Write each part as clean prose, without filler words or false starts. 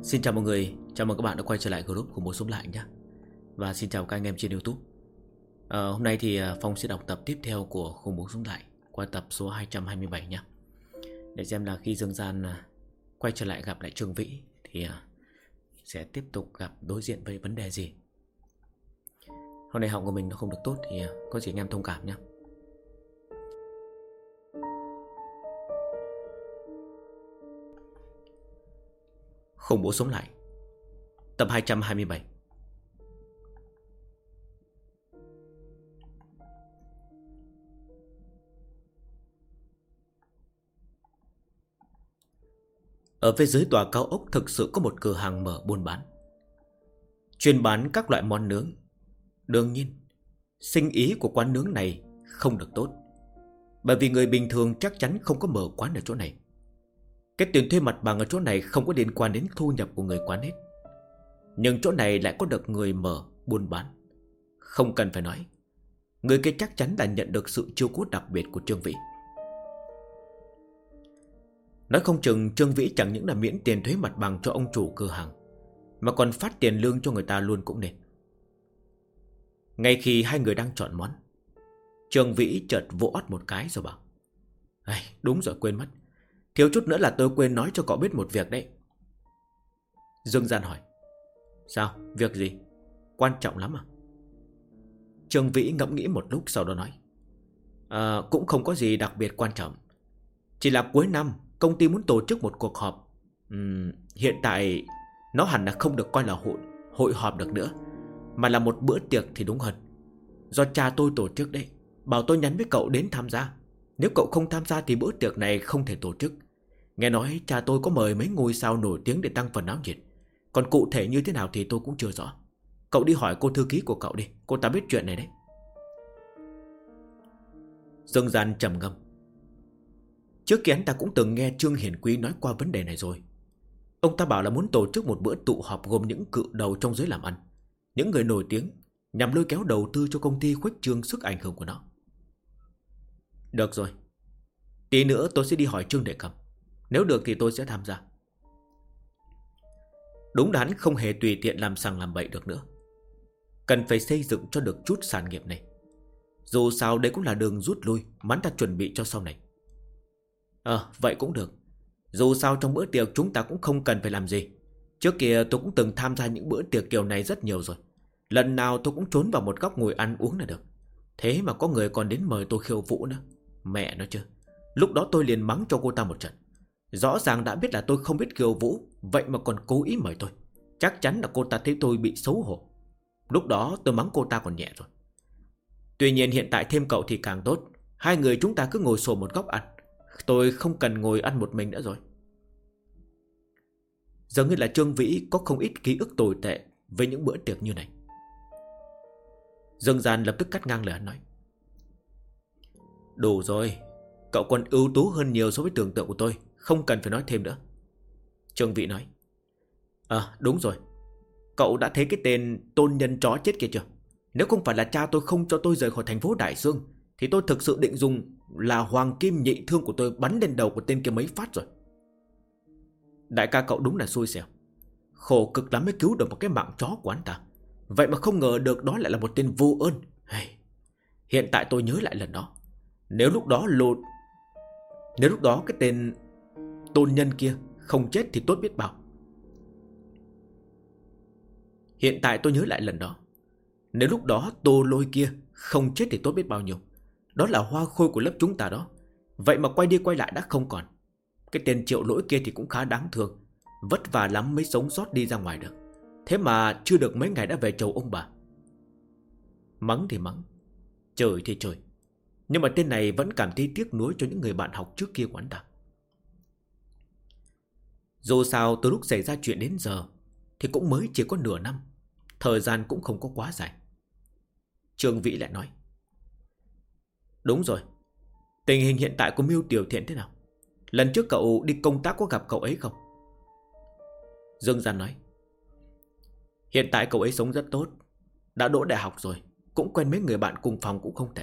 Xin chào mọi người, chào mừng các bạn đã quay trở lại group của Bố Sống Lại nhé. Và xin chào các anh em trên YouTube. Hôm nay thì Phong sẽ đọc tập tiếp theo của Khủng Bố Sống Lại qua tập số 227 nhé. Để xem là khi Dương Gian quay trở lại gặp lại Trương Vĩ thì sẽ tiếp tục gặp đối diện với vấn đề gì. Hôm nay họng của mình nó không được tốt thì có gì anh em thông cảm nhé. Khủng Bố Sống Lại tập 227. Ở phía dưới tòa cao ốc thực sự có một cửa hàng mở buôn bán, chuyên bán các loại món nướng. Đương nhiên, sinh ý của quán nướng này không được tốt, bởi vì người bình thường chắc chắn không có mở quán ở chỗ này. Cái tiền thuê mặt bằng ở chỗ này không có liên quan đến thu nhập của người quán hết. Nhưng chỗ này lại có được người mở buôn bán. Không cần phải nói, người kia chắc chắn là nhận được sự chiếu cố đặc biệt của Trương Vĩ. Nói không chừng Trương Vĩ chẳng những là miễn tiền thuế mặt bằng cho ông chủ cửa hàng, mà còn phát tiền lương cho người ta luôn cũng nên. Ngay khi hai người đang chọn món, Trương Vĩ chợt vỗ ót một cái rồi bảo: đúng rồi, quên mất, thiếu chút nữa là tôi quên nói cho cậu biết một việc đấy. Dương Gian hỏi: Sao, việc gì? Quan trọng lắm à? Trương Vĩ ngẫm nghĩ một lúc sau đó nói: Cũng không có gì đặc biệt quan trọng, chỉ là cuối năm công ty muốn tổ chức một cuộc họp. Hiện tại nó hẳn là không được coi là hội họp được nữa, mà là một bữa tiệc thì đúng hơn. Do cha tôi tổ chức đấy, bảo tôi nhắn với cậu đến tham gia. Nếu cậu không tham gia thì bữa tiệc này không thể tổ chức. Nghe nói cha tôi có mời mấy ngôi sao nổi tiếng để tăng phần náo nhiệt, còn cụ thể như thế nào thì tôi cũng chưa rõ. Cậu đi hỏi cô thư ký của cậu đi, cô ta biết chuyện này đấy. Dương Gian trầm ngâm. Trước kia anh ta cũng từng nghe Trương Hiển Quý nói qua vấn đề này rồi. Ông ta bảo là muốn tổ chức một bữa tụ họp gồm những cự đầu trong giới làm ăn, những người nổi tiếng, nhằm lôi kéo đầu tư cho công ty khuếch trương sức ảnh hưởng của nó. Được rồi, tí nữa tôi sẽ đi hỏi Trương Đệ Cầm. Nếu được thì tôi sẽ tham gia. Đúng là hắn không hề tùy tiện làm sằng làm bậy được nữa. Cần phải xây dựng cho được chút sản nghiệp này. Dù sao đây cũng là đường rút lui mà hắn ta chuẩn bị cho sau này. Vậy cũng được. Dù sao trong bữa tiệc chúng ta cũng không cần phải làm gì. Trước kia tôi cũng từng tham gia những bữa tiệc kiểu này rất nhiều rồi. Lần nào tôi cũng trốn vào một góc ngồi ăn uống là được. Thế mà có người còn đến mời tôi khiêu vũ nữa. Mẹ nó chứ. Lúc đó tôi liền mắng cho cô ta một trận. Rõ ràng đã biết là tôi không biết khiêu vũ, vậy mà còn cố ý mời tôi. Chắc chắn là cô ta thấy tôi bị xấu hổ. Lúc đó tôi mắng cô ta còn nhẹ rồi. Tuy nhiên hiện tại thêm cậu thì càng tốt. Hai người chúng ta cứ ngồi xổm một góc ăn. Tôi không cần ngồi ăn một mình nữa rồi. Giống như là Trương Vĩ có không ít ký ức tồi tệ với những bữa tiệc như này. Dương Gian lập tức cắt ngang lời hắn nói: Đủ rồi, cậu còn ưu tú hơn nhiều so với tưởng tượng của tôi, không cần phải nói thêm nữa. Trương Vĩ nói: Đúng rồi, cậu đã thấy cái tên tôn nhân chó chết kia chưa? Nếu không phải là cha tôi không cho tôi rời khỏi thành phố Đại Sương, thì tôi thực sự định dùng là hoàng kim nhị thương của tôi bắn lên đầu của tên kia mấy phát rồi. Đại ca cậu đúng là xui xẻo, khổ cực lắm mới cứu được một cái mạng chó của anh ta. Vậy mà không ngờ được đó lại là một tên vô ơn. Hiện tại tôi nhớ lại lần đó, Nếu lúc đó cái tên tôn nhân kia không chết thì tốt biết bao. Hiện tại tôi nhớ lại lần đó, nếu lúc đó Tô Lôi kia không chết thì tốt biết bao nhiêu. Đó là hoa khôi của lớp chúng ta đó. Vậy mà quay đi quay lại đã không còn. Cái tên Triệu Lỗi kia thì cũng khá đáng thương, vất vả lắm mới sống sót đi ra ngoài được. Thế mà chưa được mấy ngày đã về chầu ông bà. Mắng thì mắng, chửi thì chửi, nhưng mà tên này vẫn cảm thấy tiếc nuối cho những người bạn học trước kia của anh ta. Dù sao từ lúc xảy ra chuyện đến giờ thì cũng mới chỉ có nửa năm, thời gian cũng không có quá dài. Trương Vĩ lại nói: Đúng rồi, tình hình hiện tại của Miêu Tiểu Thiện thế nào? Lần trước cậu đi công tác có gặp cậu ấy không? Dương Gian nói: Hiện tại cậu ấy sống rất tốt, đã đỗ đại học rồi, cũng quen mấy người bạn cùng phòng cũng không tệ.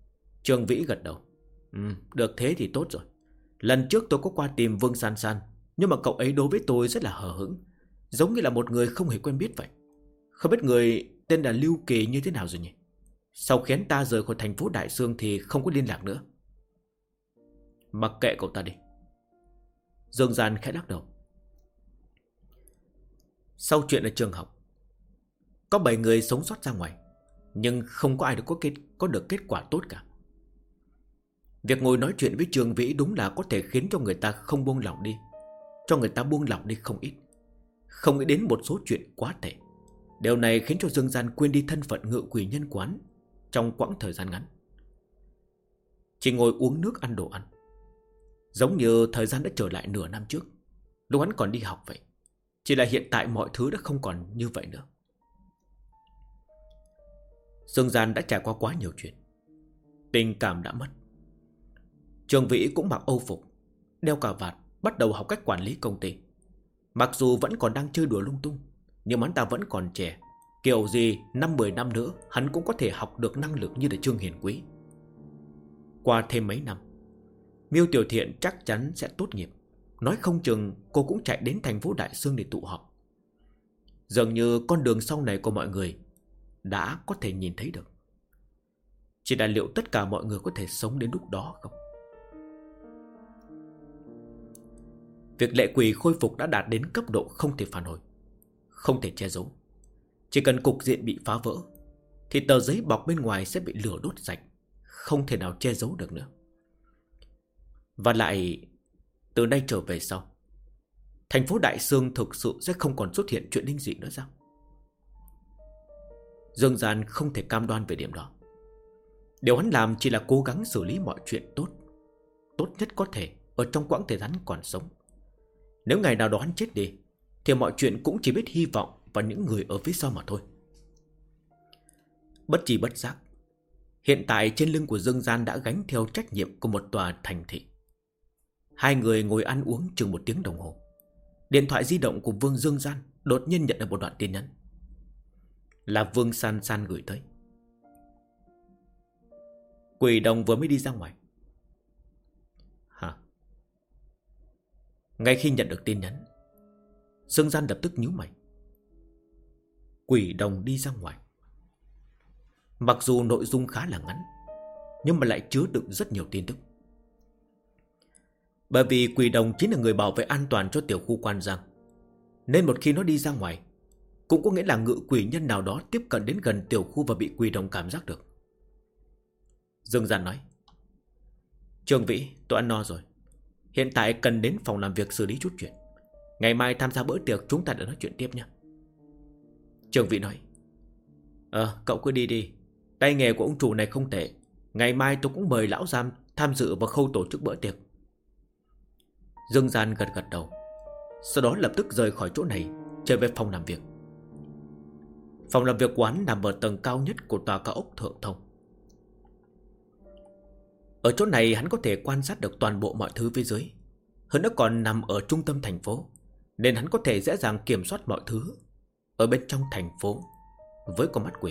Trương Vĩ gật đầu: Được thế thì tốt rồi. Lần trước tôi có qua tìm Vương San San, Nhưng mà cậu ấy đối với tôi rất là hờ hững, giống như là một người không hề quen biết vậy. Không biết người tên là Lưu Kỳ như thế nào rồi nhỉ? Sau khi hắn ta rời khỏi thành phố Đại Sương thì không có liên lạc nữa. Mặc kệ cậu ta đi. Dương Gian khẽ lắc đầu. Sau chuyện ở trường học, có 7 người sống sót ra ngoài, nhưng không có ai có được kết quả tốt cả. Việc ngồi nói chuyện với Trương Vĩ đúng là có thể khiến cho người ta không buông lỏng đi, cho người ta buông lỏng đi không ít. Không nghĩ đến một số chuyện quá tệ. Điều này khiến cho Dương Gian quên đi thân phận ngự quỷ nhân quán trong quãng thời gian ngắn. Chỉ ngồi uống nước ăn đồ ăn, giống như thời gian đã trở lại nửa năm trước, lúc hắn còn đi học vậy. Chỉ là hiện tại mọi thứ đã không còn như vậy nữa. Dương Gian đã trải qua quá nhiều chuyện. Tình cảm đã mất. Trường Vĩ cũng mặc âu phục, đeo cà vạt, bắt đầu học cách quản lý công ty. Mặc dù vẫn còn đang chơi đùa lung tung, nhưng hắn ta vẫn còn trẻ. Kiểu gì 5-10 năm nữa hắn cũng có thể học được năng lực như là Trương Hiền Quý. Qua thêm mấy năm, Miêu Tiểu Thiện chắc chắn sẽ tốt nghiệp. Nói không chừng cô cũng chạy đến thành phố Đại Sương để tụ họp. Dường như con đường sau này của mọi người đã có thể nhìn thấy được. Chỉ là liệu tất cả mọi người có thể sống đến lúc đó không? Việc lệ quỷ khôi phục đã đạt đến cấp độ không thể phản hồi, không thể che giấu. Chỉ cần cục diện bị phá vỡ thì tờ giấy bọc bên ngoài sẽ bị lửa đốt sạch, không thể nào che giấu được nữa. Và lại, từ nay trở về sau, thành phố Đại Sương thực sự sẽ không còn xuất hiện chuyện linh dị nữa sao? Dương Gian không thể cam đoan về điểm đó. Điều hắn làm chỉ là cố gắng xử lý mọi chuyện tốt nhất có thể ở trong quãng thời gian còn sống. Nếu ngày nào đó hắn chết đi thì mọi chuyện cũng chỉ biết hy vọng vào những người ở phía sau mà thôi. Bất chi bất giác, hiện tại trên lưng của Dương Gian đã gánh theo trách nhiệm của một tòa thành thị. Hai người ngồi ăn uống chừng 1 tiếng đồng hồ. Điện thoại di động của Vương Dương Gian đột nhiên nhận được một đoạn tin nhắn. Là Vương San San gửi tới. Quỷ đồng vừa mới đi ra ngoài. Hả? Ngay khi nhận được tin nhắn, Dương Gian lập tức nhíu mày. Quỷ đồng đi ra ngoài. Mặc dù nội dung khá là ngắn, nhưng mà lại chứa đựng rất nhiều tin tức. Bởi vì quỷ đồng chính là người bảo vệ an toàn cho tiểu khu Quan Giang, nên một khi nó đi ra ngoài, cũng có nghĩa là ngự quỷ nhân nào đó tiếp cận đến gần tiểu khu và bị quỷ đồng cảm giác được. Dương Gian nói: Trương Vĩ, tôi ăn no rồi, hiện tại cần đến phòng làm việc xử lý chút chuyện. Ngày mai tham gia bữa tiệc chúng ta đã nói chuyện tiếp nha. Trương Vĩ nói: Cậu cứ đi đi. Tay nghề của ông chủ này không tệ. Ngày mai tôi cũng mời lão giam tham dự vào khâu tổ chức bữa tiệc. Dương Gian gật gật đầu, sau đó lập tức rời khỏi chỗ này, trở về phòng làm việc. Phòng làm việc quán nằm ở tầng cao nhất của tòa cao ốc Thượng Thông. Ở chỗ này hắn có thể quan sát được toàn bộ mọi thứ phía dưới. Hơn nữa còn nằm ở trung tâm thành phố, nên hắn có thể dễ dàng kiểm soát mọi thứ ở bên trong thành phố với con mắt quỷ.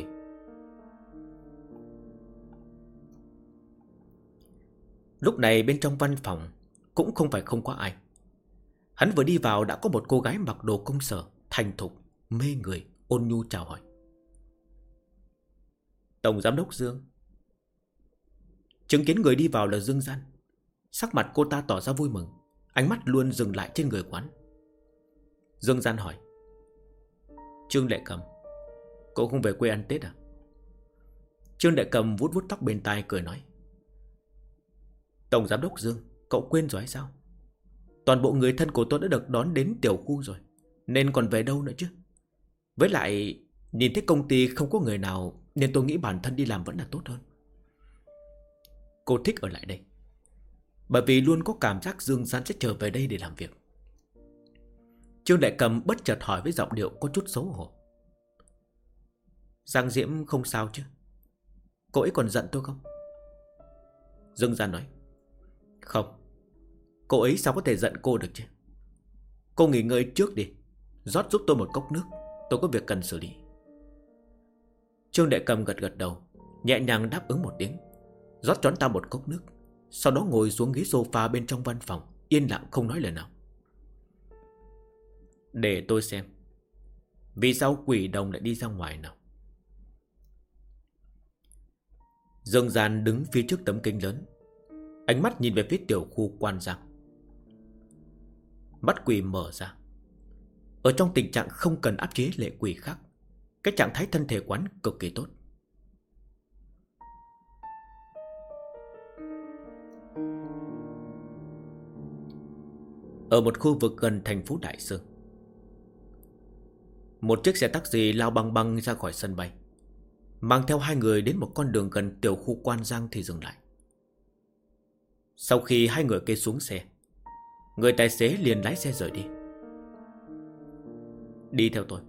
Lúc này bên trong văn phòng cũng không phải không có ai. Hắn vừa đi vào đã có một cô gái mặc đồ công sở, thành thục, mê người, ôn nhu chào hỏi. Tổng giám đốc Dương. Chứng kiến người đi vào là Dương Gian, sắc mặt cô ta tỏ ra vui mừng, ánh mắt luôn dừng lại trên người quán. Dương Gian hỏi: Trương Lệ Cầm, cậu không về quê ăn Tết à? Trương Lệ Cầm vuốt vuốt tóc bên tai cười nói: Tổng giám đốc Dương, cậu quên rồi hay sao? Toàn bộ người thân của tôi đã được đón đến tiểu khu rồi, nên còn về đâu nữa chứ. Với lại nhìn thấy công ty không có người nào, nên tôi nghĩ bản thân đi làm vẫn là tốt hơn. Cô thích ở lại đây, bởi vì luôn có cảm giác Dương Gian sẽ trở về đây để làm việc. Trương Đại Cầm bất chợt hỏi với giọng điệu có chút xấu hổ: Giang Diễm không sao chứ? Cô ấy còn giận tôi không? Dương Gian nói: Không, cô ấy sao có thể giận cô được chứ? Cô nghỉ ngơi trước đi, rót giúp tôi một cốc nước, tôi có việc cần xử lý. Trương Đại Cầm gật gật đầu, nhẹ nhàng đáp ứng một tiếng, rót cho ta một cốc nước, sau đó ngồi xuống ghế sofa bên trong văn phòng, yên lặng không nói lời nào. Để tôi xem, vì sao quỷ đồng lại đi ra ngoài nào? Dương Gian đứng phía trước tấm kính lớn, ánh mắt nhìn về phía tiểu khu quan giang. Mắt quỷ mở ra. Ở trong tình trạng không cần áp chế lệ quỷ khác, cái trạng thái thân thể quán cực kỳ tốt. Ở một khu vực gần thành phố Đại Sơn, một chiếc xe taxi lao băng băng ra khỏi sân bay, mang theo hai người đến một con đường gần tiểu khu Quan Giang thì dừng lại. Sau khi hai người kia xuống xe, người tài xế liền lái xe rời đi. Đi theo tôi.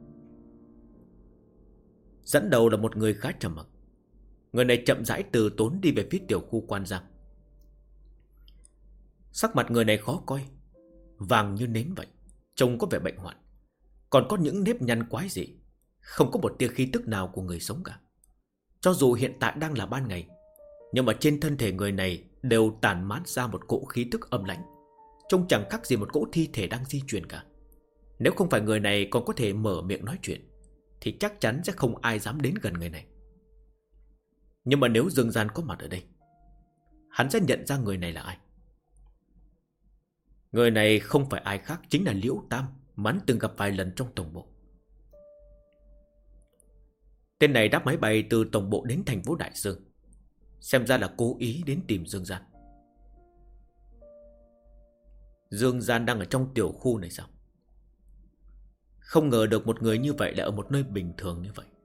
Dẫn đầu là một người khá trầm mặc. Người này chậm rãi từ tốn đi về phía tiểu khu Quan Giang. Sắc mặt người này khó coi, vàng như nến vậy, trông có vẻ bệnh hoạn, còn có những nếp nhăn quái dị, không có một tia khí tức nào của người sống cả. Cho dù hiện tại đang là ban ngày, nhưng mà trên thân thể người này đều tản mát ra một cỗ khí tức âm lãnh, trông chẳng khác gì một cỗ thi thể đang di chuyển cả. Nếu không phải người này còn có thể mở miệng nói chuyện, thì chắc chắn sẽ không ai dám đến gần người này. Nhưng mà nếu Dương Gian có mặt ở đây, hắn sẽ nhận ra người này là ai. Người này không phải ai khác, chính là Liễu Tam mà hắn từng gặp vài lần trong tổng bộ. Tên này đáp máy bay từ tổng bộ đến thành phố Đại Sơn, xem ra là cố ý đến tìm Dương Gian. Dương Gian đang ở trong tiểu khu này sao? Không ngờ được một người như vậy lại ở một nơi bình thường như vậy.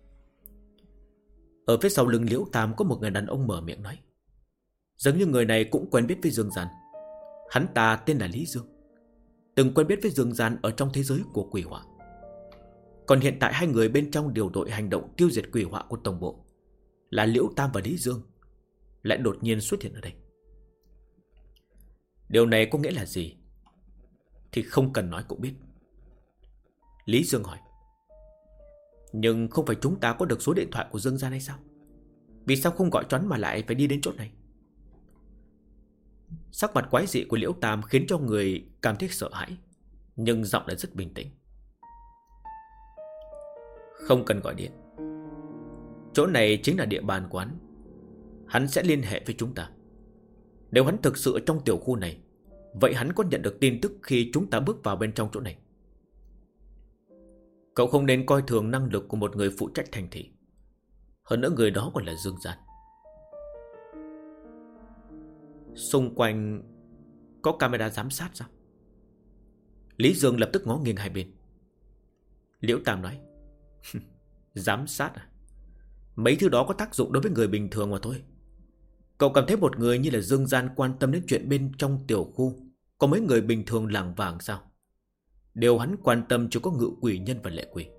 Ở phía sau lưng Liễu Tam có một người đàn ông mở miệng nói, giống như người này cũng quen biết với Dương Gian. Hắn ta tên là Lý Dương, từng quen biết với Dương Gian ở trong thế giới của quỷ họa. Còn hiện tại hai người bên trong điều đội hành động tiêu diệt quỷ họa của tổng bộ là Liễu Tam và Lý Dương lại đột nhiên xuất hiện ở đây. Điều này có nghĩa là gì thì không cần nói cũng biết. Lý Dương hỏi, nhưng không phải chúng ta có được số điện thoại của Dương Gian hay sao? Vì sao không gọi cho hắn mà lại phải đi đến chỗ này? Sắc mặt quái dị của Liễu Tam khiến cho người cảm thấy sợ hãi, nhưng giọng lại rất bình tĩnh. Không cần gọi điện, chỗ này chính là địa bàn của hắn. Hắn sẽ liên hệ với chúng ta. Nếu hắn thực sự ở trong tiểu khu này, vậy hắn có nhận được tin tức khi chúng ta bước vào bên trong chỗ này. Cậu không nên coi thường năng lực của một người phụ trách thành thị. Hơn nữa người đó còn là Dương Gian. Xung quanh có camera giám sát sao? Lý Dương lập tức ngó nghiêng hai bên. Liễu Tam nói, giám sát à? Mấy thứ đó có tác dụng đối với người bình thường mà thôi. Cậu cảm thấy một người như là Dương Gian quan tâm đến chuyện bên trong tiểu khu có mấy người bình thường lảng vảng sao? Điều hắn quan tâm chỉ có ngự quỷ nhân và lệ quỷ.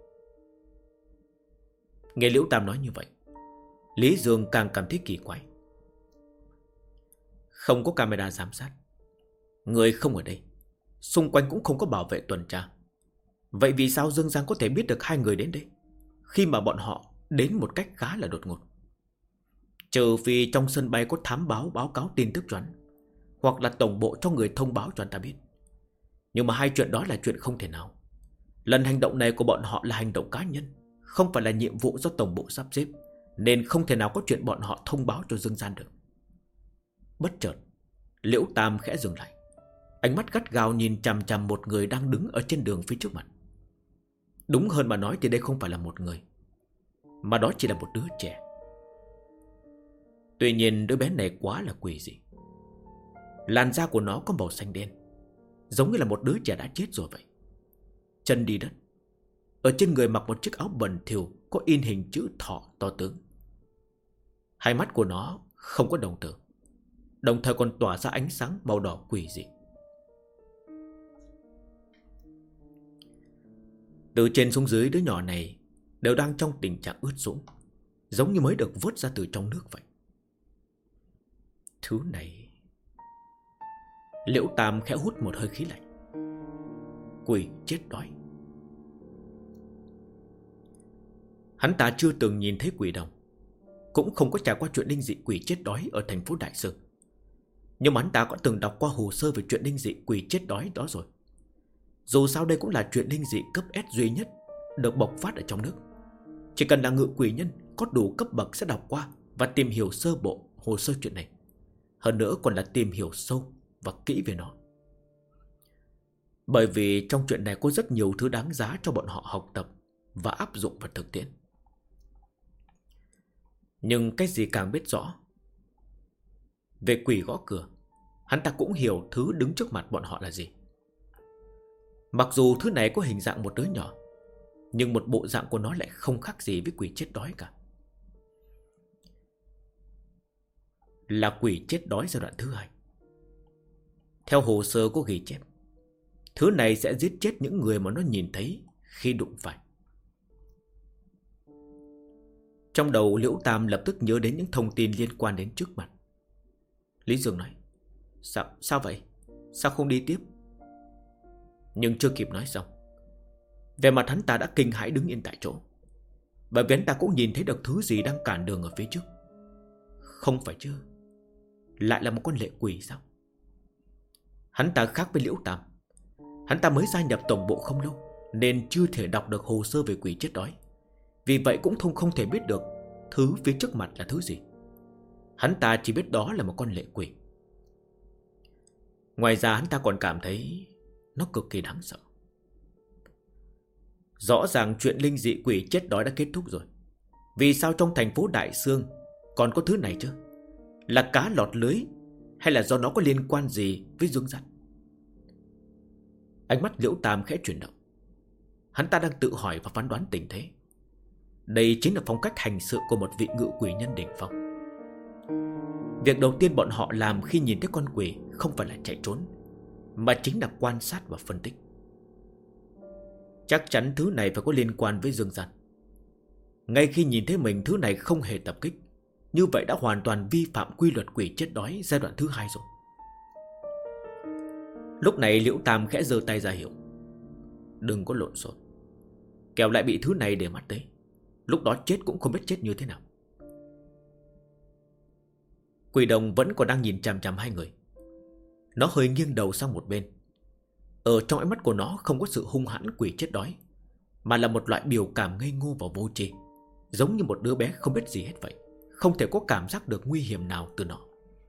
Nghe Liễu Tam nói như vậy, Lý Dương càng cảm thấy kỳ quái. Không có camera giám sát, người không ở đây, xung quanh cũng không có bảo vệ tuần tra. Vậy vì sao Dương Giang có thể biết được hai người đến đây, khi mà bọn họ đến một cách khá là đột ngột? Trừ phi trong sân bay có thám báo cáo tin tức cho hắn, hoặc là tổng bộ cho người thông báo cho anh ta biết. Nhưng mà hai chuyện đó là chuyện không thể nào. Lần hành động này của bọn họ là hành động cá nhân, không phải là nhiệm vụ do tổng bộ sắp xếp, nên không thể nào có chuyện bọn họ thông báo cho Dương Gian được. Bất chợt, Liễu Tam khẽ dừng lại, ánh mắt gắt gao nhìn chằm chằm một người đang đứng ở trên đường phía trước mặt. Đúng hơn mà nói thì đây không phải là một người, mà đó chỉ là một đứa trẻ. Tuy nhiên đứa bé này quá là quỷ dị. Làn da của nó có màu xanh đen, giống như là một đứa trẻ đã chết rồi vậy. Chân đi đất, ở trên người mặc một chiếc áo bẩn thỉu có in hình chữ thọ to tướng. Hai mắt của nó không có đồng tử, đồng thời còn tỏa ra ánh sáng màu đỏ quỷ dị. Từ trên xuống dưới, đứa nhỏ này đều đang trong tình trạng ướt sũng, giống như mới được vớt ra từ trong nước vậy. Thứ này... Liễu Tam khẽ hút một hơi khí lạnh. Quỷ chết đói. Hắn ta chưa từng nhìn thấy quỷ đồng, cũng không có trải qua chuyện linh dị quỷ chết đói ở thành phố Đại Sơn. Nhưng mà hắn ta có từng đọc qua hồ sơ về chuyện linh dị quỷ chết đói đó rồi. Dù sao đây cũng là chuyện linh dị cấp S duy nhất được bộc phát ở trong nước. Chỉ cần là ngự quỷ nhân có đủ cấp bậc sẽ đọc qua và tìm hiểu sơ bộ hồ sơ chuyện này. Hơn nữa còn là tìm hiểu sâu và kỹ về nó. Bởi vì trong chuyện này có rất nhiều thứ đáng giá cho bọn họ học tập và áp dụng vào thực tiễn. Nhưng cái gì càng biết rõ về quỷ gõ cửa, hắn ta cũng hiểu thứ đứng trước mặt bọn họ là gì. Mặc dù thứ này có hình dạng một đứa nhỏ, nhưng một bộ dạng của nó lại không khác gì với quỷ chết đói cả. Là quỷ chết đói giai đoạn thứ 2. Theo hồ sơ có ghi chép, thứ này sẽ giết chết những người mà nó nhìn thấy khi đụng phải. Trong đầu Liễu Tam lập tức nhớ đến những thông tin liên quan đến trước mặt. Lý Dương nói: Sao vậy? Sao không đi tiếp? Nhưng chưa kịp nói xong, về mặt hắn ta đã kinh hãi đứng yên tại chỗ. Bởi vì hắn ta cũng nhìn thấy được thứ gì đang cản đường ở phía trước. Không phải chứ, lại là một con lệ quỷ sao? Hắn ta khác với Liễu Tam. Hắn ta mới gia nhập tổng bộ không lâu, nên chưa thể đọc được hồ sơ về quỷ chết đói. Vì vậy cũng không thể biết được thứ phía trước mặt là thứ gì. Hắn ta chỉ biết đó là một con lệ quỷ. Ngoài ra hắn ta còn cảm thấy nó cực kỳ đáng sợ. Rõ ràng chuyện linh dị quỷ chết đói đã kết thúc rồi. Vì sao trong thành phố Đại Sương còn có thứ này chứ? Là cá lọt lưới, hay là do nó có liên quan gì với Dương Gian? Ánh mắt Liễu Tam khẽ chuyển động. Hắn ta đang tự hỏi và phán đoán tình thế. Đây chính là phong cách hành sự của một vị ngự quỷ nhân đỉnh phong. Việc đầu tiên bọn họ làm khi nhìn thấy con quỷ không phải là chạy trốn, mà chính là quan sát và phân tích. Chắc chắn thứ này phải có liên quan với Dương Gian. Ngay khi nhìn thấy mình thứ này không hề tập kích, như vậy đã hoàn toàn vi phạm quy luật quỷ chết đói giai đoạn thứ 2 rồi. Lúc này Liễu Tam khẽ giơ tay ra hiệu: Đừng có lộn xộn, kẻo lại bị thứ này để mắt tới. Lúc đó chết cũng không biết chết như thế nào. Quỷ đồng vẫn còn đang nhìn chằm chằm hai người. Nó hơi nghiêng đầu sang một bên. Ở trong ánh mắt của nó không có sự hung hãn quỷ chết đói, mà là một loại biểu cảm ngây ngô và vô tri, giống như một đứa bé không biết gì hết vậy. Không thể có cảm giác được nguy hiểm nào từ nó.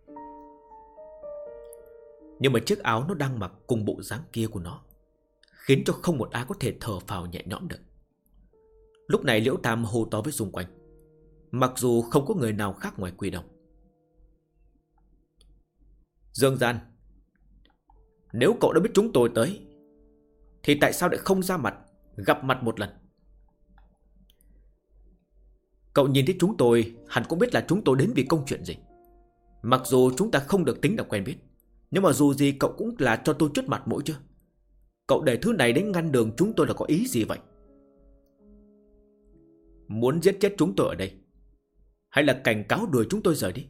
Nhưng mà chiếc áo nó đang mặc cùng bộ dáng kia của nó khiến cho không một ai có thể thở phào nhẹ nhõm được. Lúc này Liễu Tam hô to với xung quanh, mặc dù không có người nào khác ngoài quỷ đồng: Dương Gian, nếu cậu đã biết chúng tôi tới, thì tại sao lại không ra mặt gặp mặt một lần? Cậu nhìn thấy chúng tôi hẳn cũng biết là chúng tôi đến vì công chuyện gì. Mặc dù chúng ta không được tính là quen biết, nhưng mà dù gì cậu cũng là cho tôi chút mặt mũi chứ. Cậu để thứ này đến ngăn đường chúng tôi là có ý gì vậy? Muốn giết chết chúng tôi ở đây, hay là cảnh cáo đuổi chúng tôi rời đi?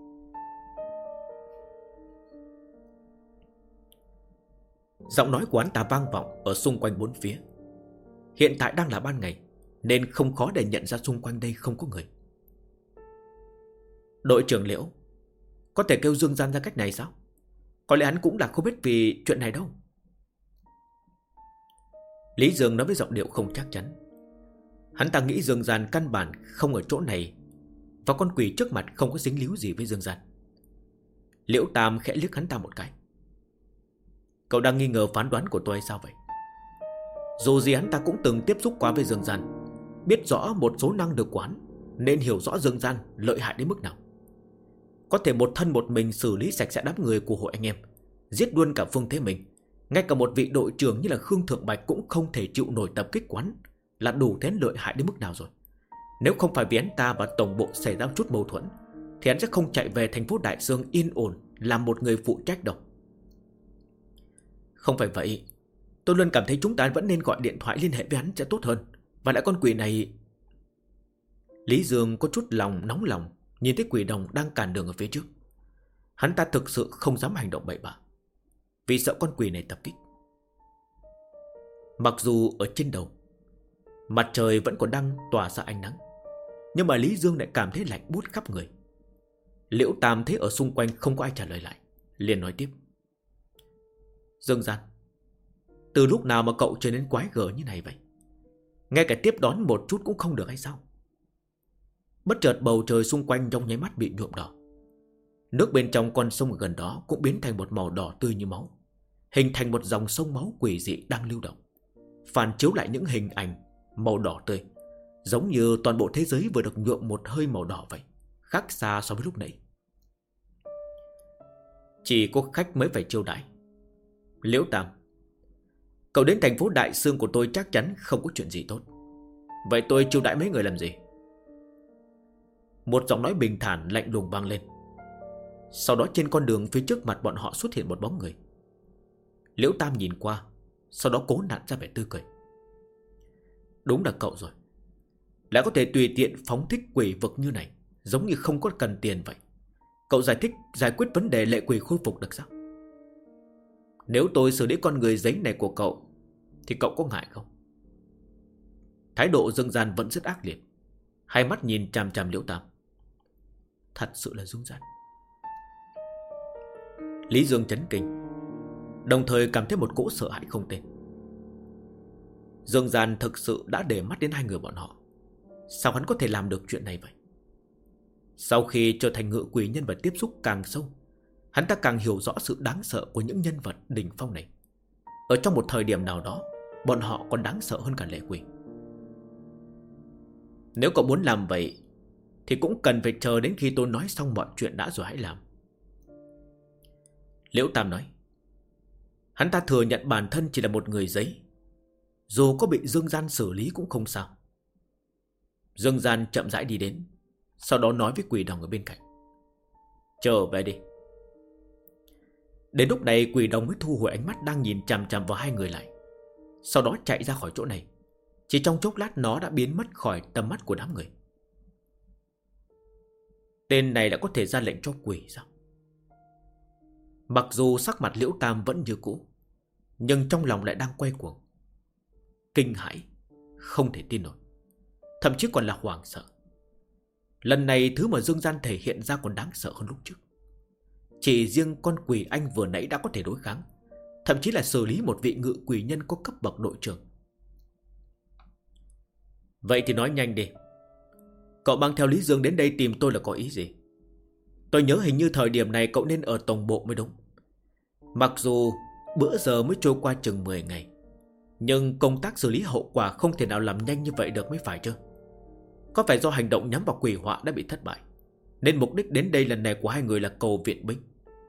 Giọng nói của hắn ta vang vọng ở xung quanh bốn phía. Hiện tại đang là ban ngày, nên không khó để nhận ra xung quanh đây không có người. Đội trưởng Liễu, có thể kêu Dương Gian ra cách này sao? Có lẽ hắn cũng là không biết vì chuyện này đâu. Lý Dương nói với giọng điệu không chắc chắn. Hắn ta nghĩ Dương Gian căn bản không ở chỗ này, và con quỷ trước mặt không có dính líu gì với Dương Gian. Liễu Tam khẽ liếc hắn ta một cái: Cậu đang nghi ngờ phán đoán của tôi hay sao vậy? Dù gì hắn ta cũng từng tiếp xúc qua với Dương Gian, biết rõ một số năng lực của hắn, nên hiểu rõ Dương Gian lợi hại đến mức nào. Có thể một thân một mình xử lý sạch sẽ đám người của hội anh em, giết luôn cả Phương Thế Minh. Ngay cả một vị đội trưởng như là Khương Thượng Bạch cũng không thể chịu nổi tập kích quán, là đủ thế lợi hại đến mức nào rồi. Nếu không phải vì hắn ta và tổng bộ xảy ra chút mâu thuẫn, thì hắn sẽ không chạy về thành phố Đại Sương yên ổn làm một người phụ trách đâu. Không phải vậy, tôi luôn cảm thấy chúng ta vẫn nên gọi điện thoại liên hệ với hắn sẽ tốt hơn. Và lại con quỷ này... Lý Dương có chút nóng lòng nhìn thấy quỷ đồng đang cản đường ở phía trước. Hắn ta thực sự không dám hành động bậy bạ, vì sợ con quỷ này tập kích. Mặc dù ở trên đầu mặt trời vẫn còn đang tỏa ra ánh nắng, nhưng mà Lý Dương lại cảm thấy lạnh buốt khắp người. Liễu Tam thấy ở xung quanh không có ai trả lời lại, liền nói tiếp: Dương Gian, Từ lúc nào mà cậu trở nên quái gở như này vậy? Ngay cả tiếp đón một chút cũng không được hay sao? Bất chợt bầu trời xung quanh trong nháy mắt bị nhuộm đỏ. Nước bên trong con sông ở gần đó cũng biến thành một màu đỏ tươi như máu, hình thành một dòng sông máu quỷ dị đang lưu động, phản chiếu lại những hình ảnh màu đỏ tươi, giống như toàn bộ thế giới vừa được nhuộm một hơi màu đỏ vậy, khác xa so với lúc nãy. Chỉ có khách mới phải chiêu đãi. Liễu Tam, cậu đến thành phố Đại Sương của tôi chắc chắn không có chuyện gì tốt. Vậy tôi chiêu đãi mấy người làm gì? Một giọng nói bình thản lạnh lùng vang lên. Sau đó trên con đường phía trước mặt bọn họ xuất hiện một bóng người. Liễu Tam nhìn qua, sau đó cố nặn ra vẻ tươi cười. Đúng là cậu rồi. Lại có thể tùy tiện phóng thích quỷ vực như này, giống như không có cần tiền vậy. Cậu giải quyết vấn đề lệ quỷ khôi phục được sao? Nếu tôi xử lý con người giấy này của cậu thì cậu có ngại không? Thái độ Dương Gian vẫn rất ác liệt, hai mắt nhìn chằm chằm Liễu Tam. Thật sự là Dương Gian. Lý Dương chấn kinh, đồng thời cảm thấy một cỗ sợ hãi không tên. Dương Gian thực sự đã để mắt đến hai người bọn họ. Sao hắn có thể làm được chuyện này vậy? Sau khi trở thành ngự quỷ nhân vật tiếp xúc càng sâu, hắn ta càng hiểu rõ sự đáng sợ của những nhân vật đỉnh phong này. Ở trong một thời điểm nào đó, bọn họ còn đáng sợ hơn cả lệ quỷ. Nếu cậu muốn làm vậy thì cũng cần phải chờ đến khi tôi nói xong mọi chuyện đã rồi hãy làm. Liễu Tam nói. Hắn ta thừa nhận bản thân chỉ là một người giấy, dù có bị Dương Gian xử lý cũng không sao. Dương Gian chậm rãi đi đến, sau đó nói với Quỷ Đồng ở bên cạnh. Trở về đi. Đến lúc này Quỷ Đồng mới thu hồi ánh mắt đang nhìn chằm chằm vào hai người lại, sau đó chạy ra khỏi chỗ này. Chỉ trong chốc lát nó đã biến mất khỏi tầm mắt của đám người. Tên này đã có thể ra lệnh cho quỷ sao? Mặc dù sắc mặt Liễu Tam vẫn như cũ, nhưng trong lòng lại đang quay cuồng. Kinh hãi, không thể tin nổi, thậm chí còn là hoảng sợ. Lần này thứ mà Dương Gian thể hiện ra còn đáng sợ hơn lúc trước. Chỉ riêng con quỷ anh vừa nãy đã có thể đối kháng, thậm chí là xử lý một vị ngự quỷ nhân có cấp bậc đội trưởng. Vậy thì nói nhanh đi. Cậu mang theo Lý Dương đến đây tìm tôi là có ý gì? Tôi nhớ hình như thời điểm này cậu nên ở tổng bộ mới đúng. Mặc dù bữa giờ mới trôi qua chừng 10 ngày, nhưng công tác xử lý hậu quả không thể nào làm nhanh như vậy được mới phải chứ. Có phải do hành động nhắm vào quỷ họa đã bị thất bại, nên mục đích đến đây lần này của hai người là cầu viện binh?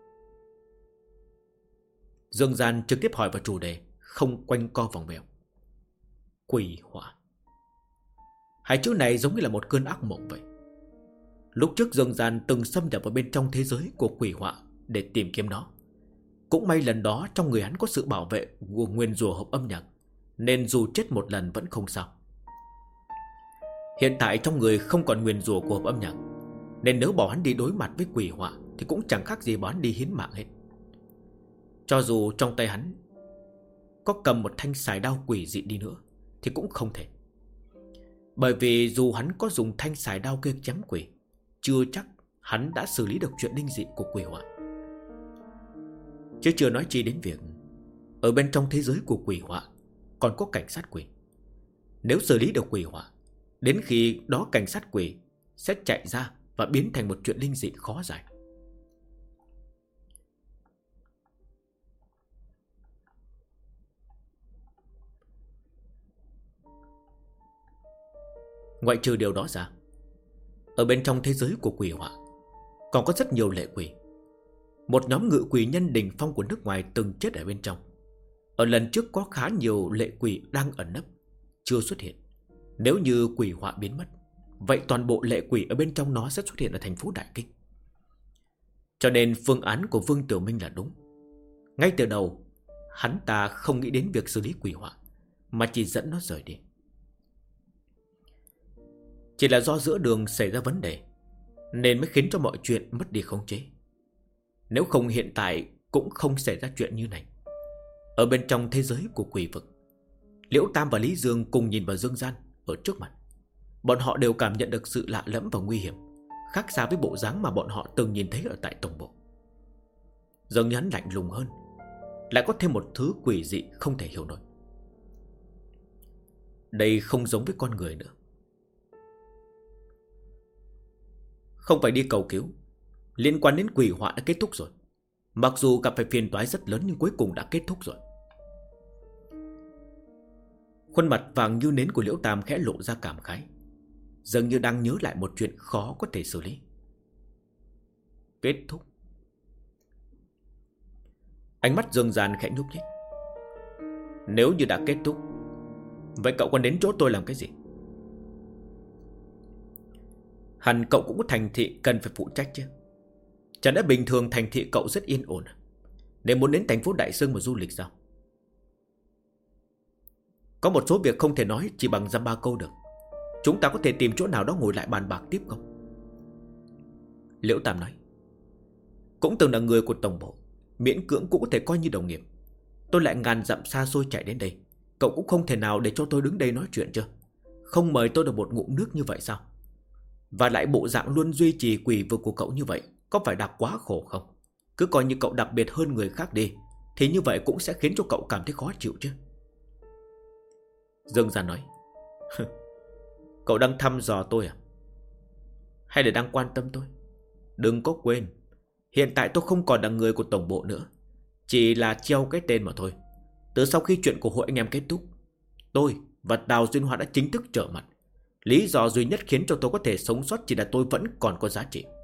Dương Gian trực tiếp hỏi vào chủ đề, không quanh co vòng vèo. Quỷ họa. Hai chữ này giống như là một cơn ác mộng vậy. Lúc trước Dương Gian từng xâm nhập vào bên trong thế giới của quỷ họa để tìm kiếm nó. Cũng may lần đó trong người hắn có sự bảo vệ của nguyên rùa hộp âm nhạc, nên dù chết một lần vẫn không sao. Hiện tại trong người không còn nguyên rùa của hộp âm nhạc, nên nếu bảo hắn đi đối mặt với quỷ họa thì cũng chẳng khác gì bảo hắn đi hiến mạng hết. Cho dù trong tay hắn có cầm một thanh sài đao quỷ dị đi nữa thì cũng không thể. Bởi vì dù hắn có dùng thanh sài đao kia chém quỷ, chưa chắc hắn đã xử lý được chuyện linh dị của quỷ họa. Chứ chưa nói chi đến việc ở bên trong thế giới của quỷ họa còn có cảnh sát quỷ. Nếu xử lý được quỷ họa, đến khi đó cảnh sát quỷ sẽ chạy ra và biến thành một chuyện linh dị khó giải. Ngoại trừ điều đó ra, ở bên trong thế giới của quỷ họa còn có rất nhiều lệ quỷ. Một nhóm ngự quỷ nhân đỉnh phong của nước ngoài từng chết ở bên trong. Ở lần trước có khá nhiều lệ quỷ đang ẩn nấp, chưa xuất hiện. Nếu như quỷ họa biến mất, vậy toàn bộ lệ quỷ ở bên trong nó sẽ xuất hiện ở thành phố Đại Kinh. Cho nên phương án của Vương Tiểu Minh là đúng. Ngay từ đầu, hắn ta không nghĩ đến việc xử lý quỷ họa, mà chỉ dẫn nó rời đi. Chỉ là do giữa đường xảy ra vấn đề, nên mới khiến cho mọi chuyện mất đi khống chế. Nếu không hiện tại cũng không xảy ra chuyện như này. Ở bên trong thế giới của quỷ vực, Liễu Tam và Lý Dương cùng nhìn vào Dương Gian ở trước mặt. Bọn họ đều cảm nhận được sự lạ lẫm và nguy hiểm, khác xa với bộ dáng mà bọn họ từng nhìn thấy ở tại tổng bộ. Dường như hắn lạnh lùng hơn, lại có thêm một thứ quỷ dị không thể hiểu nổi. Đây không giống với con người nữa. Không phải đi cầu cứu, liên quan đến quỷ họa đã kết thúc rồi. Mặc dù gặp phải phiền toái rất lớn nhưng cuối cùng đã kết thúc rồi. Khuôn mặt vàng như nến của Liễu Tam khẽ lộ ra cảm khái, dường như đang nhớ lại một chuyện khó có thể xử lý. Kết thúc. Ánh mắt Dương Gian khẽ nhúc nhích. Nếu như đã kết thúc, vậy cậu còn đến chỗ tôi làm cái gì? Hẳn cậu cũng có thành thị cần phải phụ trách chứ. Chẳng lẽ bình thường thành thị cậu rất yên ổn à? Nên muốn đến thành phố Đại Sương mà du lịch sao? Có một số việc không thể nói chỉ bằng dăm ba câu được. Chúng ta có thể tìm chỗ nào đó ngồi lại bàn bạc tiếp không? Liễu Tam nói. Cũng từng là người của tổng bộ, miễn cưỡng cũng có thể coi như đồng nghiệp. Tôi lại ngàn dặm xa xôi chạy đến đây, cậu cũng không thể nào để cho tôi đứng đây nói chuyện chứ. Không mời tôi được một ngụm nước như vậy sao? Và lại bộ dạng luôn duy trì quỷ vực của cậu như vậy, có phải đặc quá khổ không? Cứ coi như cậu đặc biệt hơn người khác đi, thì như vậy cũng sẽ khiến cho cậu cảm thấy khó chịu chứ. Dương Gian nói. Cậu đang thăm dò tôi à? Hay là đang quan tâm tôi? Đừng có quên, hiện tại tôi không còn là người của tổng bộ nữa, chỉ là treo cái tên mà thôi. Từ sau khi chuyện của hội anh em kết thúc, tôi và Đào Duyên Hoa đã chính thức trở mặt. Lý do duy nhất khiến cho tôi có thể sống sót chỉ là tôi vẫn còn có giá trị.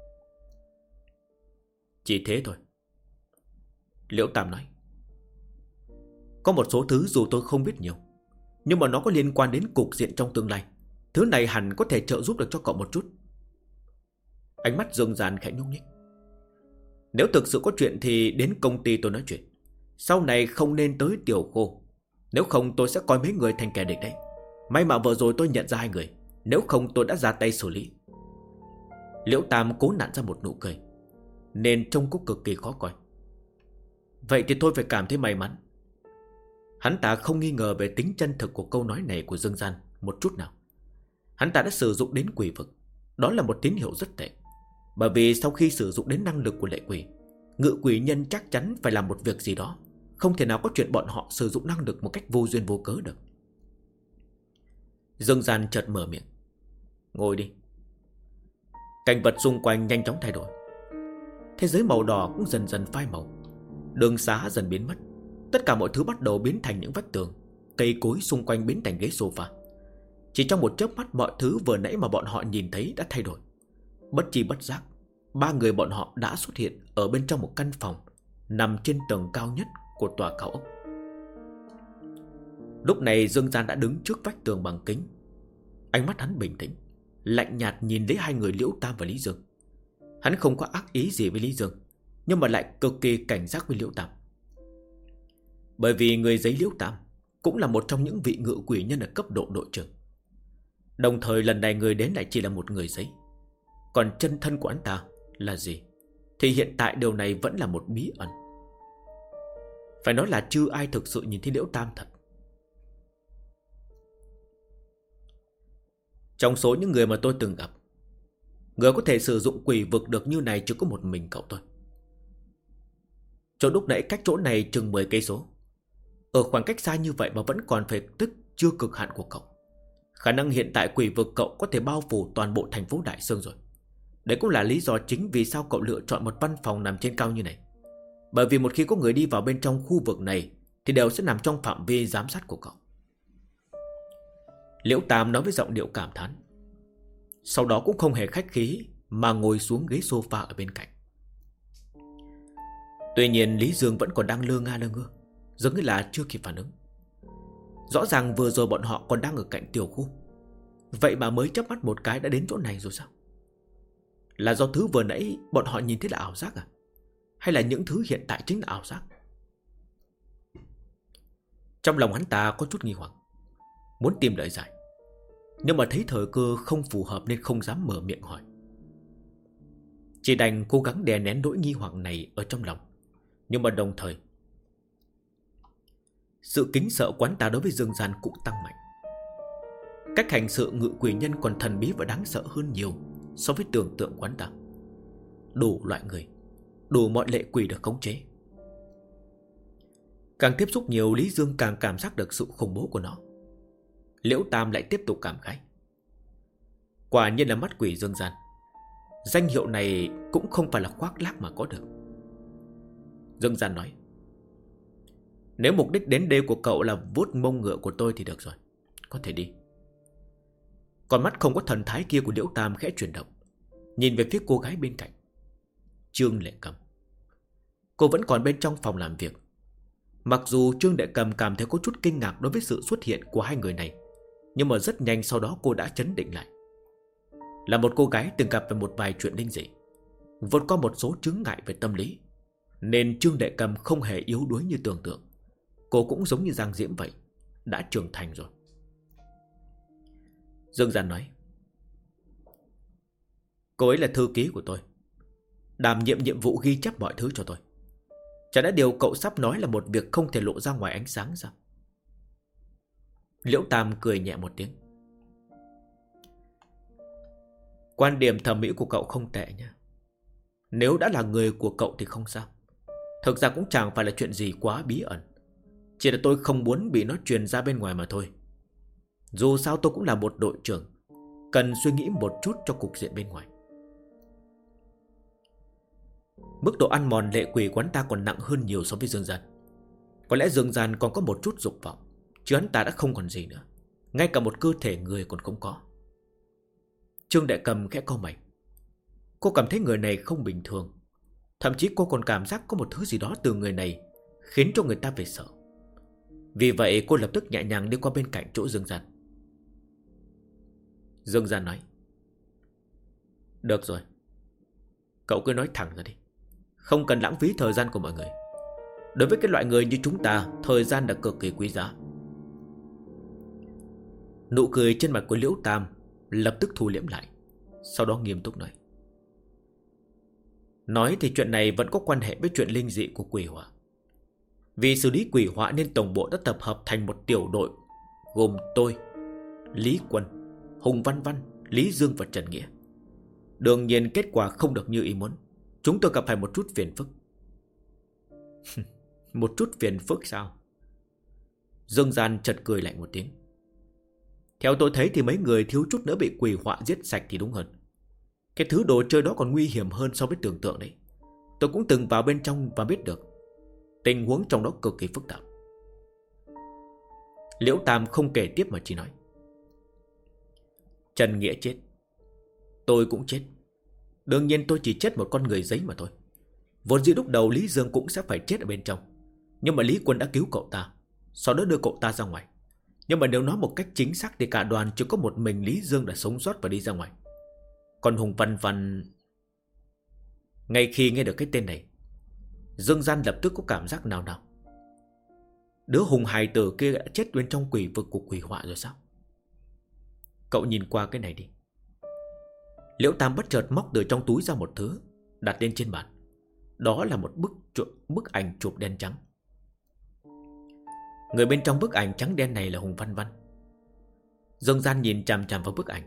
Chỉ thế thôi. Liễu Tam nói. Có một số thứ dù tôi không biết nhiều, nhưng mà nó có liên quan đến cục diện trong tương lai. Thứ này hẳn có thể trợ giúp được cho cậu một chút. Ánh mắt Dương Gian khẽ nhúc nhích. Nếu thực sự có chuyện thì đến công ty tôi nói chuyện. Sau này không nên tới Tiểu Khô, nếu không tôi sẽ coi mấy người thành kẻ địch đấy. May mà vừa rồi tôi nhận ra hai người, nếu không tôi đã ra tay xử lý. Liễu Tam cố nặn ra một nụ cười, nên trông cũng cực kỳ khó coi. Vậy thì tôi phải cảm thấy may mắn. Hắn ta không nghi ngờ về tính chân thực của câu nói này của Dương Gian một chút nào. Hắn ta đã sử dụng đến quỷ vực. Đó là một tín hiệu rất tệ. Bởi vì sau khi sử dụng đến năng lực của lệ quỷ, ngự quỷ nhân chắc chắn phải làm một việc gì đó. Không thể nào có chuyện bọn họ sử dụng năng lực một cách vô duyên vô cớ được. Dương Gian chợt mở miệng. Ngồi đi. Cảnh vật xung quanh nhanh chóng thay đổi. Thế giới màu đỏ cũng dần dần phai màu. Đường xá dần biến mất. Tất cả mọi thứ bắt đầu biến thành những vách tường. Cây cối xung quanh biến thành ghế sofa. Chỉ trong một chớp mắt, mọi thứ vừa nãy mà bọn họ nhìn thấy đã thay đổi. Bất chi bất giác, ba người bọn họ đã xuất hiện ở bên trong một căn phòng nằm trên tầng cao nhất của tòa cao ốc. Lúc này Dương Gian đã đứng trước vách tường bằng kính. Ánh mắt hắn bình tĩnh, lạnh nhạt nhìn lấy hai người Liễu Tam và Lý Dương. Hắn không có ác ý gì với Lý Dương, nhưng mà lại cực kỳ cảnh giác với Liễu Tam. Bởi vì người giấy Liễu Tam cũng là một trong những vị ngự quỷ nhân ở cấp độ đội trưởng. Đồng thời lần này người đến lại chỉ là một người giấy. Còn chân thân của anh ta là gì thì hiện tại điều này vẫn là một bí ẩn. Phải nói là chưa ai thực sự nhìn thấy Liễu Tam thật. Trong số những người mà tôi từng gặp, người có thể sử dụng quỷ vực được như này chỉ có một mình cậu thôi. Chỗ lúc nãy cách chỗ này chừng 10 cây số. Ở khoảng cách xa như vậy mà vẫn còn phải tức chưa cực hạn của cậu. Khả năng hiện tại quỷ vực cậu có thể bao phủ toàn bộ thành phố Đại Sương rồi. Đấy cũng là lý do chính vì sao cậu lựa chọn một văn phòng nằm trên cao như này. Bởi vì một khi có người đi vào bên trong khu vực này thì đều sẽ nằm trong phạm vi giám sát của cậu. Liễu Tam nói với giọng điệu cảm thán. Sau đó cũng không hề khách khí mà ngồi xuống ghế sofa ở bên cạnh. Tuy nhiên Lý Dương vẫn còn đang lơ ngơ, giống như là chưa kịp phản ứng. Rõ ràng vừa rồi bọn họ còn đang ở cạnh tiểu khu, vậy mà mới chớp mắt một cái đã đến chỗ này rồi sao? Là do thứ vừa nãy bọn họ nhìn thấy là ảo giác à? Hay là những thứ hiện tại chính là ảo giác? Trong lòng hắn ta có chút nghi hoặc, muốn tìm lời giải, nhưng mà thấy thời cơ không phù hợp nên không dám mở miệng hỏi. Chỉ đành cố gắng đè nén nỗi nghi hoặc này ở trong lòng. Nhưng mà đồng thời sự kính sợ của hắn ta đối với Dương Gian cũng tăng mạnh. Cách hành sự ngự quỷ nhân còn thần bí và đáng sợ hơn nhiều so với tưởng tượng của hắn ta. Đủ loại người, đủ mọi lệ quỷ được khống chế. Càng tiếp xúc nhiều, Lý Dương càng cảm giác được sự khủng bố của nó. Liễu Tam lại tiếp tục cảm khái. Quả nhiên là mắt quỷ dương gian. Danh hiệu này cũng không phải là khoác lác mà có được. Dương gian nói, nếu mục đích đến đây của cậu là vuốt mông ngựa của tôi thì được rồi, có thể đi. Còn mắt không có thần thái kia của Liễu Tam khẽ chuyển động, nhìn về phía cô gái bên cạnh, Trương Lệ Cầm. Cô vẫn còn bên trong phòng làm việc. Mặc dù Trương Lệ Cầm cảm thấy có chút kinh ngạc đối với sự xuất hiện của hai người này, nhưng mà rất nhanh sau đó cô đã trấn định lại. Là một cô gái từng gặp về một vài chuyện linh dị, vượt qua một số chướng ngại về tâm lý, nên Trương Lệ Cầm không hề yếu đuối như tưởng tượng. Cô cũng giống như Giang Diễm vậy, đã trưởng thành rồi. Dương Gian nói, cô ấy là thư ký của tôi, đảm nhiệm nhiệm vụ ghi chép mọi thứ cho tôi. Chả đã điều cậu sắp nói là một việc không thể lộ ra ngoài ánh sáng sao? Liễu Tam cười nhẹ một tiếng. Quan điểm thẩm mỹ của cậu không tệ nha. Nếu đã là người của cậu thì không sao. Thực ra cũng chẳng phải là chuyện gì quá bí ẩn, chỉ là tôi không muốn bị nó truyền ra bên ngoài mà thôi. Dù sao tôi cũng là một đội trưởng, cần suy nghĩ một chút cho cục diện bên ngoài. Mức độ ăn mòn lệ quỷ quán ta còn nặng hơn nhiều so với Dương Gian. Có lẽ Dương Gian còn có một chút dục vọng, chứ hắn ta đã không còn gì nữa. Ngay cả một cơ thể người còn không có. Trương Đại Cầm khẽ cau mày. Cô cảm thấy người này không bình thường. Thậm chí cô còn cảm giác có một thứ gì đó từ người này khiến cho người ta phải sợ. Vì vậy cô lập tức nhẹ nhàng đi qua bên cạnh chỗ Dương Gian. Dương Gian nói, được rồi, cậu cứ nói thẳng ra đi, không cần lãng phí thời gian của mọi người. Đối với cái loại người như chúng ta, thời gian là cực kỳ quý giá. Nụ cười trên mặt của Liễu Tam lập tức thu liễm lại, sau đó nghiêm túc nói thì chuyện này vẫn có quan hệ với chuyện linh dị của quỷ họa. Vì xử lý quỷ họa nên tổng bộ đã tập hợp thành một tiểu đội gồm tôi, Lý Quân, Hùng Văn Văn, Lý Dương và Trần Nghĩa. Đương nhiên kết quả không được như ý muốn. Chúng tôi gặp phải một chút phiền phức. Một chút phiền phức sao? Dương Gian chợt cười lạnh một tiếng. Theo tôi thấy thì mấy người thiếu chút nữa bị quỷ họa giết sạch thì đúng hơn. Cái thứ đồ chơi đó còn nguy hiểm hơn so với tưởng tượng đấy. Tôi cũng từng vào bên trong và biết được tình huống trong đó cực kỳ phức tạp. Liễu Tam không kể tiếp mà chỉ nói, Trần Nghĩa chết, tôi cũng chết. Đương nhiên tôi chỉ chết một con người giấy mà thôi. Vốn dĩ lúc đầu Lý Dương cũng sẽ phải chết ở bên trong, nhưng mà Lý Quân đã cứu cậu ta, sau đó đưa cậu ta ra ngoài. Nhưng mà nếu nói một cách chính xác thì cả đoàn chỉ có một mình Lý Dương đã sống sót và đi ra ngoài. Còn Hùng Văn Văn... Ngay khi nghe được cái tên này, Dương Gian lập tức có cảm giác nào. Đứa Hùng hài tử kia đã chết bên trong quỷ vực của quỷ họa rồi sao? Cậu nhìn qua cái này đi. Liễu Tam bất chợt móc từ trong túi ra một thứ, đặt lên trên bàn. Đó là một bức ảnh chụp đen trắng. Người bên trong bức ảnh trắng đen này là Hùng Văn Văn. Dương Gian nhìn chằm chằm vào bức ảnh.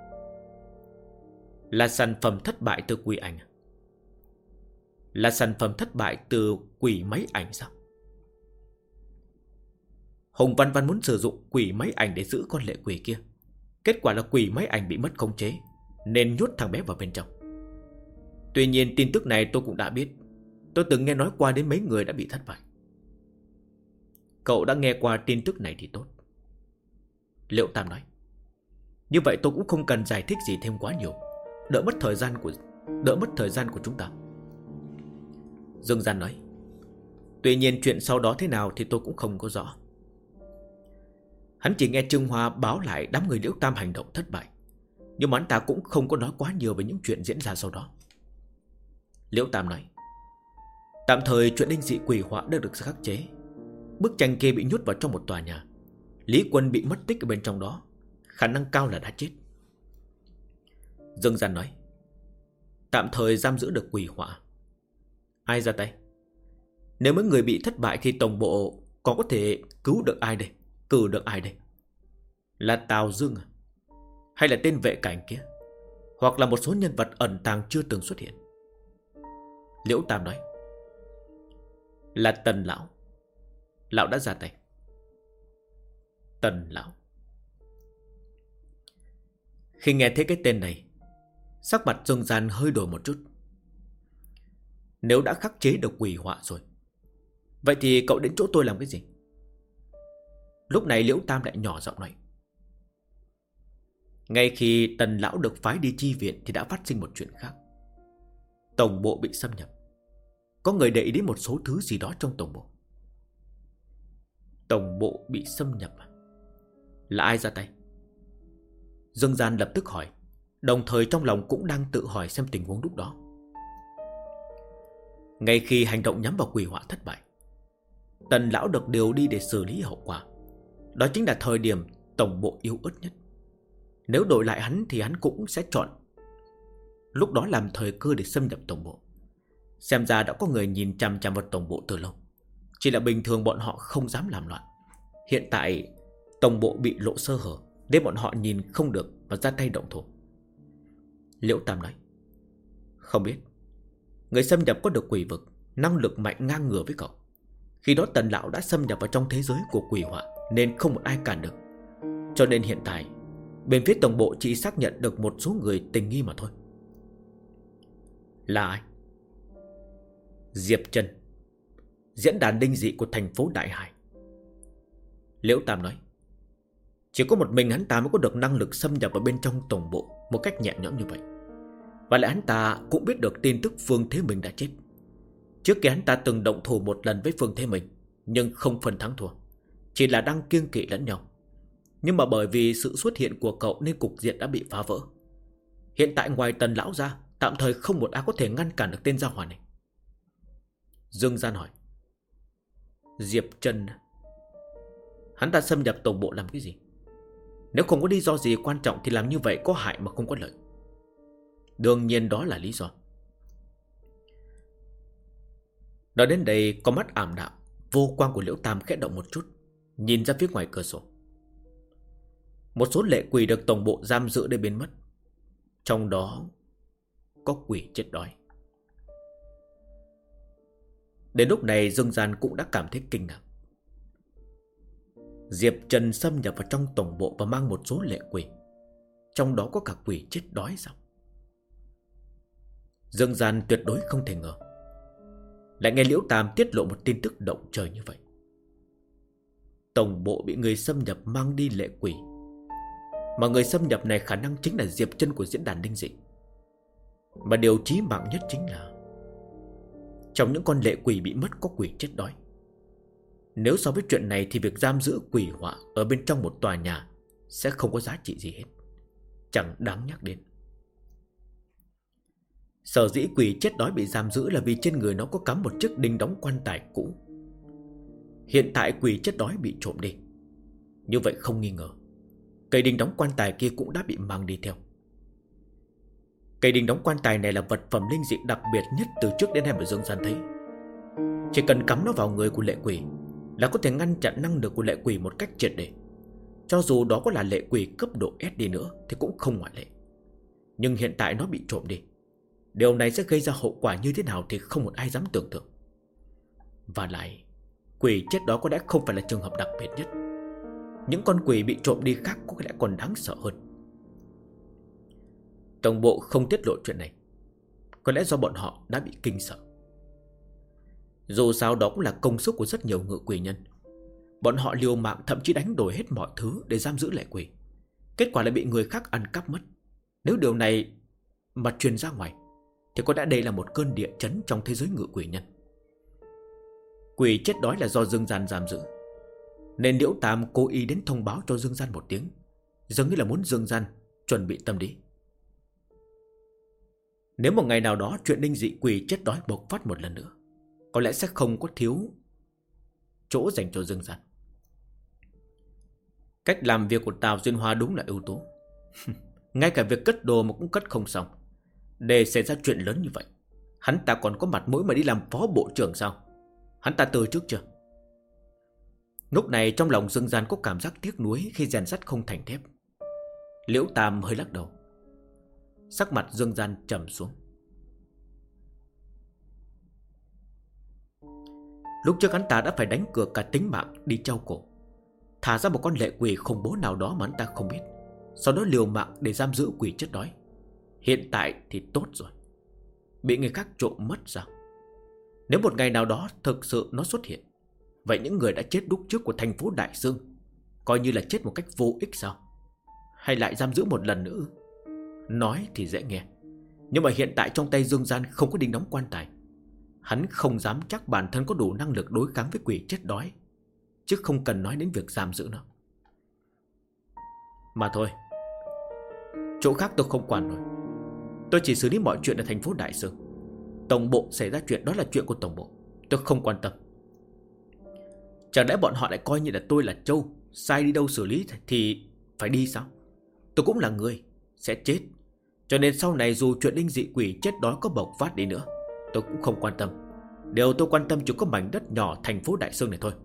Là sản phẩm thất bại từ quỷ ảnh. Là sản phẩm thất bại từ quỷ máy ảnh sao? Hùng Văn Văn muốn sử dụng quỷ máy ảnh để giữ con lệ quỷ kia. Kết quả là quỷ máy ảnh bị mất khống chế, nên nhốt thằng bé vào bên trong. Tuy nhiên tin tức này tôi cũng đã biết. Tôi từng nghe nói qua đến mấy người đã bị thất bại. Cậu đã nghe qua tin tức này thì tốt, Liễu Tam nói. Như vậy tôi cũng không cần giải thích gì thêm quá nhiều, đỡ mất thời gian của chúng ta. Dương Gian nói. Tuy nhiên chuyện sau đó thế nào thì tôi cũng không có rõ. Hắn chỉ nghe Trương Hoa báo lại đám người Liễu Tam hành động thất bại, nhưng mà hắn ta cũng không có nói quá nhiều về những chuyện diễn ra sau đó. Liễu Tam nói, tạm thời chuyện linh dị quỷ họa đã được khắc chế. Bức tranh kia bị nhốt vào trong một tòa nhà. Lý Quân bị mất tích ở bên trong đó, khả năng cao là đã chết. Dương Gian nói, tạm thời giam giữ được quỷ họa. Ai ra tay? Nếu mấy người bị thất bại thì tổng bộ còn có thể cứu được ai đây? Cử được ai đây? Là Tào Dương à? Hay là tên vệ cảnh kia? Hoặc là một số nhân vật ẩn tàng chưa từng xuất hiện? Liễu Tam nói, là Tần Lão. Lão đã ra tay. Tần lão. Khi nghe thấy cái tên này, sắc mặt Dương Gian hơi đổi một chút. Nếu đã khắc chế được quỷ họa rồi, vậy thì cậu đến chỗ tôi làm cái gì? Lúc này Liễu Tam lại nhỏ giọng nói. Ngay khi Tần lão được phái đi chi viện thì đã phát sinh một chuyện khác. Tổng bộ bị xâm nhập. Có người để ý đến một số thứ gì đó trong tổng bộ. Tổng bộ bị xâm nhập à? Là ai ra tay? Dương Gian lập tức hỏi, đồng thời trong lòng cũng đang tự hỏi xem tình huống lúc đó. Ngay khi hành động nhắm vào quỷ họa thất bại, Tần lão được điều đi để xử lý hậu quả. Đó chính là thời điểm tổng bộ yếu ớt nhất. Nếu đổi lại hắn thì hắn cũng sẽ chọn lúc đó làm thời cơ để xâm nhập tổng bộ. Xem ra đã có người nhìn chằm chằm vào tổng bộ từ lâu. Chỉ là bình thường bọn họ không dám làm loạn. Hiện tại tổng bộ bị lộ sơ hở nên bọn họ nhìn không được và ra tay động thủ. Liễu Tam nói. Không biết. Người xâm nhập có được quỷ vực, năng lực mạnh ngang ngửa với cậu. Khi đó Tần lão đã xâm nhập vào trong thế giới của quỷ họa nên không một ai cản được. Cho nên hiện tại bên phía tổng bộ chỉ xác nhận được một số người tình nghi mà thôi. Là ai? Diệp Trân, diễn đàn linh dị của thành phố Đại Hải. Liễu Tam nói. Chỉ có một mình hắn ta mới có được năng lực xâm nhập vào bên trong tổng bộ một cách nhẹ nhõm như vậy. Và lại hắn ta cũng biết được tin tức Phương Thế Minh đã chết. Trước kia hắn ta từng động thủ một lần với Phương Thế Minh, nhưng không phân thắng thua, chỉ là đang kiêng kỵ lẫn nhau. Nhưng mà bởi vì sự xuất hiện của cậu nên cục diện đã bị phá vỡ. Hiện tại ngoài Tần lão ra, tạm thời không một ai có thể ngăn cản được tên gia hỏa này. Dương Gian hỏi. Diệp Trân, hắn ta xâm nhập tổng bộ làm cái gì? Nếu không có lý do gì quan trọng thì làm như vậy có hại mà không có lợi. Đương nhiên đó là lý do. Nói đến đây, có mắt ảm đạm, vô quang của Liễu Tam khẽ động một chút, nhìn ra phía ngoài cửa sổ. Một số lệ quỷ được tổng bộ giam giữ để biến mất. Trong đó có quỷ chết đói. Đến lúc này Dương Gian cũng đã cảm thấy kinh ngạc. Diệp Trần xâm nhập vào trong tổng bộ và mang một số lệ quỷ. Trong đó có cả quỷ chết đói sao? Dương Gian tuyệt đối không thể ngờ. Lại nghe Liễu Tam tiết lộ một tin tức động trời như vậy. Tổng bộ bị người xâm nhập mang đi lệ quỷ. Mà người xâm nhập này khả năng chính là Diệp Trân của diễn đàn linh dị. Mà điều chí mạng nhất chính là trong những con lệ quỷ bị mất có quỷ chết đói. Nếu so với chuyện này thì việc giam giữ quỷ họa ở bên trong một tòa nhà sẽ không có giá trị gì hết, chẳng đáng nhắc đến. Sở dĩ quỷ chết đói bị giam giữ là vì trên người nó có cắm một chiếc đinh đóng quan tài cũ. Hiện tại quỷ chết đói bị trộm đi. Như vậy không nghi ngờ cây đinh đóng quan tài kia cũng đã bị mang đi theo. Cây đinh đóng quan tài này là vật phẩm linh dị đặc biệt nhất từ trước đến nay mà Dương Gian thấy. Chỉ cần cắm nó vào người của lệ quỷ là có thể ngăn chặn năng lực của lệ quỷ một cách triệt để. Cho dù đó có là lệ quỷ cấp độ S đi nữa thì cũng không ngoại lệ. Nhưng hiện tại nó bị trộm đi. Điều này sẽ gây ra hậu quả như thế nào thì không một ai dám tưởng tượng. Và lại quỷ chết đó có lẽ không phải là trường hợp đặc biệt nhất. Những con quỷ bị trộm đi khác có lẽ còn đáng sợ hơn. Tổng bộ không tiết lộ chuyện này, có lẽ do bọn họ đã bị kinh sợ. Dù sao đó cũng là công sức của rất nhiều ngự quỷ nhân. Bọn họ liều mạng thậm chí đánh đổi hết mọi thứ để giam giữ lệ quỷ. Kết quả lại bị người khác ăn cắp mất. Nếu điều này mà truyền ra ngoài thì có lẽ đây là một cơn địa chấn trong thế giới ngự quỷ nhân. Quỷ chết đói là do Dương Gian giam giữ, nên Liễu Tam cố ý đến thông báo cho Dương Gian một tiếng, giống như là muốn Dương Gian chuẩn bị tâm lý. Nếu một ngày nào đó chuyện linh dị quỷ chết đói bộc phát một lần nữa, có lẽ sẽ không có thiếu chỗ dành cho Dương Gian. Cách làm việc của Tào Duyên Hoa đúng là ưu tú. Ngay cả việc cất đồ mà cũng cất không xong. Để xảy ra chuyện lớn như vậy, hắn ta còn có mặt mũi mà đi làm phó bộ trưởng sao? Hắn ta từ trước chưa? Lúc này trong lòng Dương Gian có cảm giác tiếc nuối khi rèn sắt không thành thép. Liễu Tam hơi lắc đầu. Sắc mặt Dương Gian trầm xuống. Lúc trước hắn ta đã phải đánh cược cả tính mạng đi treo cổ, thả ra một con lệ quỷ khủng bố nào đó mà hắn ta không biết, sau đó liều mạng để giam giữ quỷ chết đói. Hiện tại thì tốt rồi, bị người khác trộm mất sao? Nếu một ngày nào đó thực sự nó xuất hiện, vậy những người đã chết lúc trước của thành phố Đại Dương coi như là chết một cách vô ích sao? Hay lại giam giữ một lần nữa? Nói thì dễ nghe, nhưng mà hiện tại trong tay Dương Gian không có đinh đóng quan tài. Hắn không dám chắc bản thân có đủ năng lực đối kháng với quỷ chết đói, chứ không cần nói đến việc giam giữ nó. Mà thôi, chỗ khác tôi không quản rồi. Tôi chỉ xử lý mọi chuyện ở thành phố Đại Dương. Tổng bộ xảy ra chuyện đó là chuyện của tổng bộ, tôi không quan tâm. Chẳng lẽ bọn họ lại coi như là tôi là trâu, sai đi đâu xử lý thì phải đi sao? Tôi cũng là người, sẽ chết. Cho nên sau này dù chuyện linh dị quỷ chết đói có bộc phát đi nữa, tôi cũng không quan tâm. Điều tôi quan tâm chỉ có mảnh đất nhỏ thành phố Đại Dương này thôi.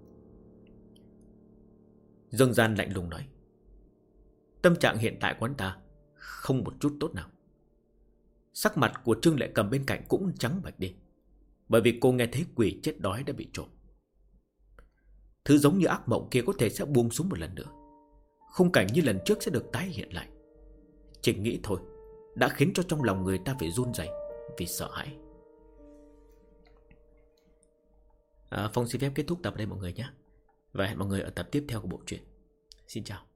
Dương Gian lạnh lùng nói. Tâm trạng hiện tại của anh ta không một chút tốt nào. Sắc mặt của Trương Lệ Cầm bên cạnh cũng trắng bệch đi, bởi vì cô nghe thấy quỷ chết đói đã bị trộm. Thứ giống như ác mộng kia có thể sẽ buông xuống một lần nữa. Khung cảnh như lần trước sẽ được tái hiện lại. Chỉ nghĩ thôi đã khiến cho trong lòng người ta phải run rẩy vì sợ hãi. Phong xin phép kết thúc tập đây mọi người nhé, và hẹn mọi người ở tập tiếp theo của bộ truyện. Xin chào.